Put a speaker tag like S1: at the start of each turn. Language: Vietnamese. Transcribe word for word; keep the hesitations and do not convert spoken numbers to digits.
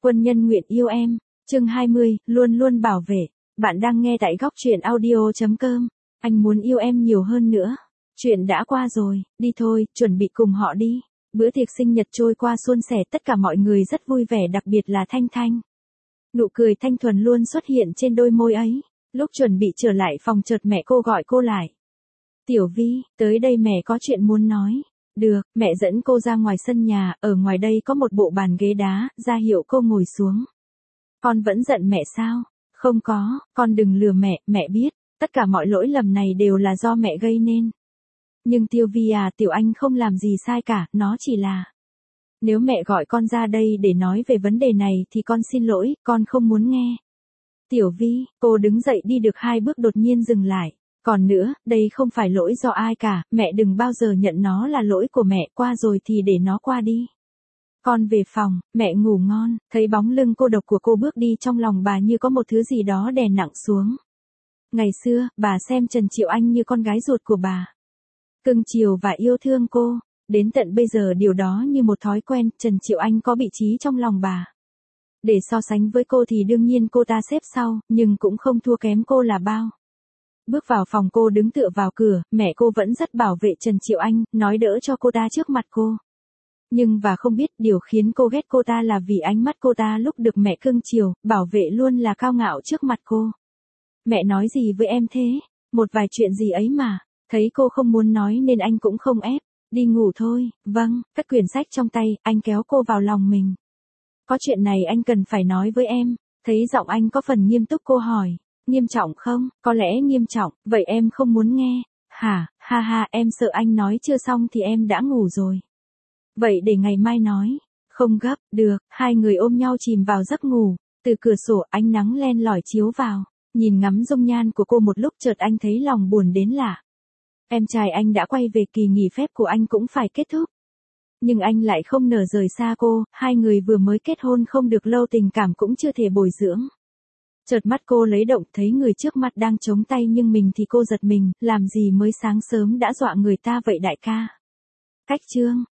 S1: Quân nhân nguyện yêu em. Chương hai mươi, luôn luôn bảo vệ. Bạn đang nghe tại góc truyện audio chấm com. Anh muốn yêu em nhiều hơn nữa. Chuyện đã qua rồi, đi thôi, chuẩn bị cùng họ đi. Bữa tiệc sinh nhật trôi qua suôn sẻ, tất cả mọi người rất vui vẻ, đặc biệt là Thanh Thanh. Nụ cười thanh thuần luôn xuất hiện trên đôi môi ấy. Lúc chuẩn bị trở lại phòng chợt mẹ cô gọi cô lại. Tiểu Vi, tới đây mẹ có chuyện muốn nói. Được, mẹ dẫn cô ra ngoài sân nhà, ở ngoài đây có một bộ bàn ghế đá, ra hiệu cô ngồi xuống. Con vẫn giận mẹ sao? Không có, con đừng lừa mẹ, mẹ biết, tất cả mọi lỗi lầm này đều là do mẹ gây nên. Nhưng Tiêu Vi à, Tiểu Anh không làm gì sai cả, nó chỉ là... Nếu mẹ gọi con ra đây để nói về vấn đề này thì con xin lỗi, con không muốn nghe. Tiểu Vi, cô đứng dậy đi được hai bước đột nhiên dừng lại. Còn nữa, đây không phải lỗi do ai cả, mẹ đừng bao giờ nhận nó là lỗi của mẹ, qua rồi thì để nó qua đi. Con về phòng, mẹ ngủ ngon, thấy bóng lưng cô độc của cô bước đi trong lòng bà như có một thứ gì đó đè nặng xuống. Ngày xưa, bà xem Trần Triệu Anh như con gái ruột của bà. Cưng chiều và yêu thương cô, đến tận bây giờ điều đó như một thói quen, Trần Triệu Anh có vị trí trong lòng bà. Để so sánh với cô thì đương nhiên cô ta xếp sau, nhưng cũng không thua kém cô là bao. Bước vào phòng cô đứng tựa vào cửa, mẹ cô vẫn rất bảo vệ Trần Triệu Anh, nói đỡ cho cô ta trước mặt cô. Nhưng và không biết điều khiến cô ghét cô ta là vì ánh mắt cô ta lúc được mẹ cưng chiều, bảo vệ luôn là cao ngạo trước mặt cô. Mẹ nói gì với em thế? Một vài chuyện gì ấy mà. Thấy cô không muốn nói nên anh cũng không ép. Đi ngủ thôi, vâng, cất quyển sách trong tay, anh kéo cô vào lòng mình. Có chuyện này anh cần phải nói với em. Thấy giọng anh có phần nghiêm túc cô hỏi. Nghiêm trọng không? Có lẽ nghiêm trọng, vậy em không muốn nghe. Hả, ha ha, em sợ anh nói chưa xong thì em đã ngủ rồi. Vậy để ngày mai nói. Không gấp, được, hai người ôm nhau chìm vào giấc ngủ. Từ cửa sổ ánh nắng len lỏi chiếu vào. Nhìn ngắm dung nhan của cô một lúc chợt anh thấy lòng buồn đến lạ. Em trai anh đã quay về, kỳ nghỉ phép của anh cũng phải kết thúc. Nhưng anh lại không nỡ rời xa cô, hai người vừa mới kết hôn không được lâu tình cảm cũng chưa thể bồi dưỡng. Chợt mắt cô lấy động thấy người trước mặt đang chống tay nhưng mình thì cô giật mình, làm gì mới sáng sớm đã dọa người ta vậy đại ca. Cách chương,